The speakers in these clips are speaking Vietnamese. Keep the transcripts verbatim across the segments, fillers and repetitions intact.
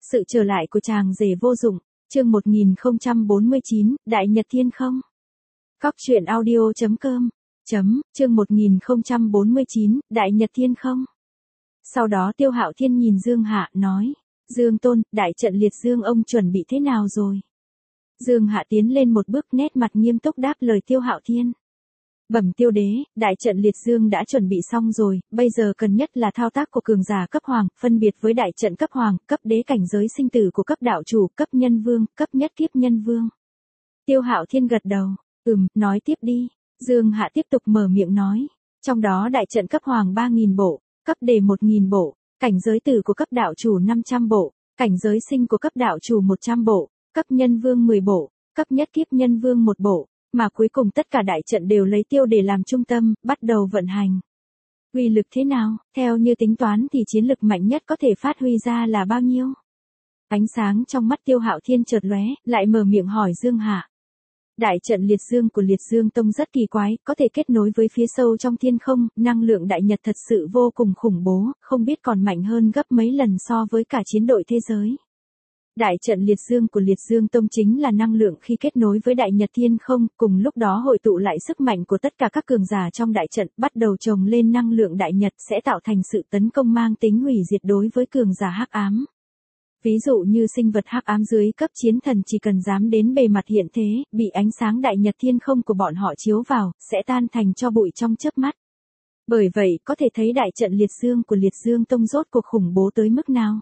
Sự trở lại của chàng rể vô dụng, chương một nghìn không trăm bốn mươi chín, Đại Nhật Thiên Không. Cóc truyện audio chấm com, chấm, chương một nghìn không trăm bốn mươi chín, Đại Nhật Thiên Không. Sau đó Tiêu Hạo Thiên nhìn Dương Hạ, nói, Dương Tôn, đại trận liệt dương ông chuẩn bị thế nào rồi? Dương Hạ tiến lên một bước, nét mặt nghiêm túc đáp lời Tiêu Hạo Thiên. Bẩm Tiêu Đế, đại trận liệt dương đã chuẩn bị xong rồi, bây giờ cần nhất là thao tác của cường giả cấp hoàng, phân biệt với đại trận cấp hoàng, cấp đế cảnh giới sinh tử của cấp đạo chủ, cấp nhân vương, cấp nhất kiếp nhân vương. Tiêu Hạo Thiên gật đầu, ừm, nói tiếp đi. Dương Hạ tiếp tục mở miệng nói, trong đó đại trận cấp hoàng ba nghìn bộ, cấp đế một nghìn bộ, cảnh giới tử của cấp đạo chủ năm trăm bộ, cảnh giới sinh của cấp đạo chủ một trăm bộ, cấp nhân vương mười bộ, cấp nhất kiếp nhân vương một bộ. Mà cuối cùng tất cả đại trận đều lấy tiêu để làm trung tâm, bắt đầu vận hành. Uy lực thế nào? Theo như tính toán thì chiến lực mạnh nhất có thể phát huy ra là bao nhiêu? Ánh sáng trong mắt Tiêu Hạo Thiên chợt lóe, lại mở miệng hỏi Dương Hạ. Đại trận liệt dương của Liệt Dương Tông rất kỳ quái, có thể kết nối với phía sâu trong thiên không, năng lượng đại nhật thật sự vô cùng khủng bố, không biết còn mạnh hơn gấp mấy lần so với cả chiến đội thế giới. Đại trận liệt dương của Liệt Dương Tông chính là năng lượng khi kết nối với đại nhật thiên không, cùng lúc đó hội tụ lại sức mạnh của tất cả các cường giả trong đại trận, bắt đầu chồng lên năng lượng đại nhật sẽ tạo thành sự tấn công mang tính hủy diệt đối với cường giả hắc ám. Ví dụ như sinh vật hắc ám dưới cấp chiến thần chỉ cần dám đến bề mặt hiện thế, bị ánh sáng đại nhật thiên không của bọn họ chiếu vào, sẽ tan thành tro bụi trong chớp mắt. Bởi vậy, có thể thấy đại trận liệt dương của Liệt Dương Tông rốt cuộc khủng bố tới mức nào.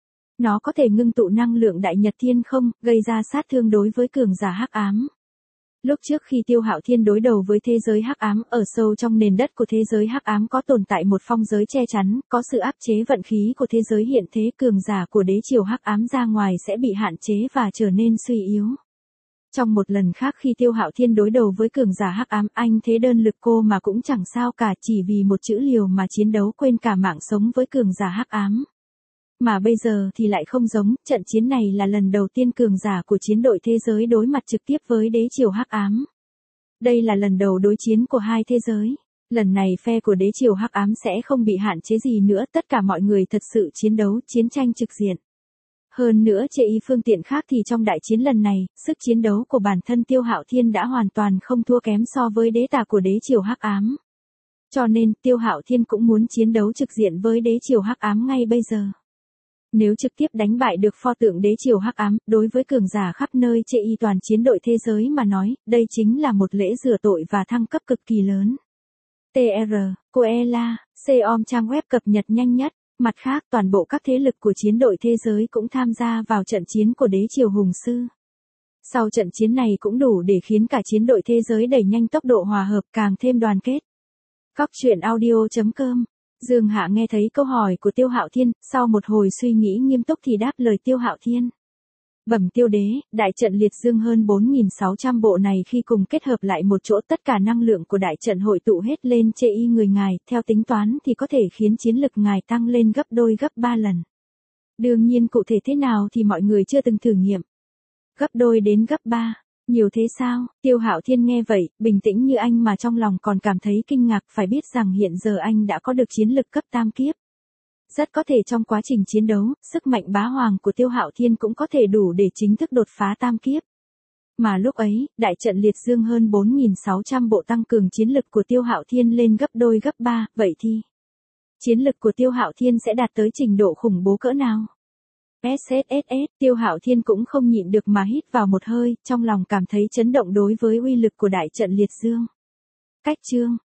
Nó có thể ngưng tụ năng lượng đại nhật thiên không, gây ra sát thương đối với cường giả hắc ám. Lúc trước khi Tiêu Hạo Thiên đối đầu với thế giới hắc ám, ở sâu trong nền đất của thế giới hắc ám có tồn tại một phong giới che chắn, có sự áp chế vận khí của thế giới hiện thế, cường giả của đế triều hắc ám ra ngoài sẽ bị hạn chế và trở nên suy yếu. Trong một lần khác khi Tiêu Hạo Thiên đối đầu với cường giả hắc ám, anh thế đơn lực cô mà cũng chẳng sao cả, chỉ vì một chữ liều mà chiến đấu quên cả mạng sống với cường giả hắc ám. Mà bây giờ thì lại không giống, trận chiến này là lần đầu tiên cường giả của chiến đội thế giới đối mặt trực tiếp với đế triều hắc ám. Đây là lần đầu đối chiến của hai thế giới. Lần này phe của đế triều hắc ám sẽ không bị hạn chế gì nữa, tất cả mọi người thật sự chiến đấu, chiến tranh trực diện. Hơn nữa chê y phương tiện khác thì trong đại chiến lần này, sức chiến đấu của bản thân Tiêu Hạo Thiên đã hoàn toàn không thua kém so với đế tà của đế triều hắc ám. Cho nên, Tiêu Hạo Thiên cũng muốn chiến đấu trực diện với đế triều hắc ám ngay bây giờ. Nếu trực tiếp đánh bại được pho tượng đế triều hắc ám, đối với cường giả khắp nơi chê y toàn chiến đội thế giới mà nói, đây chính là một lễ rửa tội và thăng cấp cực kỳ lớn. tê rờ, Coela, Xeom trang web cập nhật nhanh nhất. Mặt khác, toàn bộ các thế lực của chiến đội thế giới cũng tham gia vào trận chiến của đế triều hùng sư. Sau trận chiến này cũng đủ để khiến cả chiến đội thế giới đẩy nhanh tốc độ hòa hợp, càng thêm đoàn kết. Cóc truyện audio chấm com. Dương Hạ nghe thấy câu hỏi của Tiêu Hạo Thiên, sau một hồi suy nghĩ nghiêm túc thì đáp lời Tiêu Hạo Thiên. Bẩm Tiêu Đế, đại trận liệt dương hơn bốn nghìn sáu trăm bộ này khi cùng kết hợp lại một chỗ, tất cả năng lượng của đại trận hội tụ hết lên chê y người ngài, theo tính toán thì có thể khiến chiến lực ngài tăng lên gấp đôi gấp ba lần. Đương nhiên cụ thể thế nào thì mọi người chưa từng thử nghiệm. Gấp đôi đến gấp ba. Nhiều thế sao? Tiêu Hạo Thiên nghe vậy, bình tĩnh như anh mà trong lòng còn cảm thấy kinh ngạc, phải biết rằng hiện giờ anh đã có được chiến lực cấp tam kiếp. Rất có thể trong quá trình chiến đấu, sức mạnh bá hoàng của Tiêu Hạo Thiên cũng có thể đủ để chính thức đột phá tam kiếp. Mà lúc ấy, đại trận liệt dương hơn bốn nghìn sáu trăm bộ tăng cường chiến lực của Tiêu Hạo Thiên lên gấp đôi gấp ba, vậy thì chiến lực của Tiêu Hạo Thiên sẽ đạt tới trình độ khủng bố cỡ nào? ét ét ét ét, Tiêu Hạo Thiên cũng không nhịn được mà hít vào một hơi, trong lòng cảm thấy chấn động đối với uy lực của đại trận liệt dương. Cách chương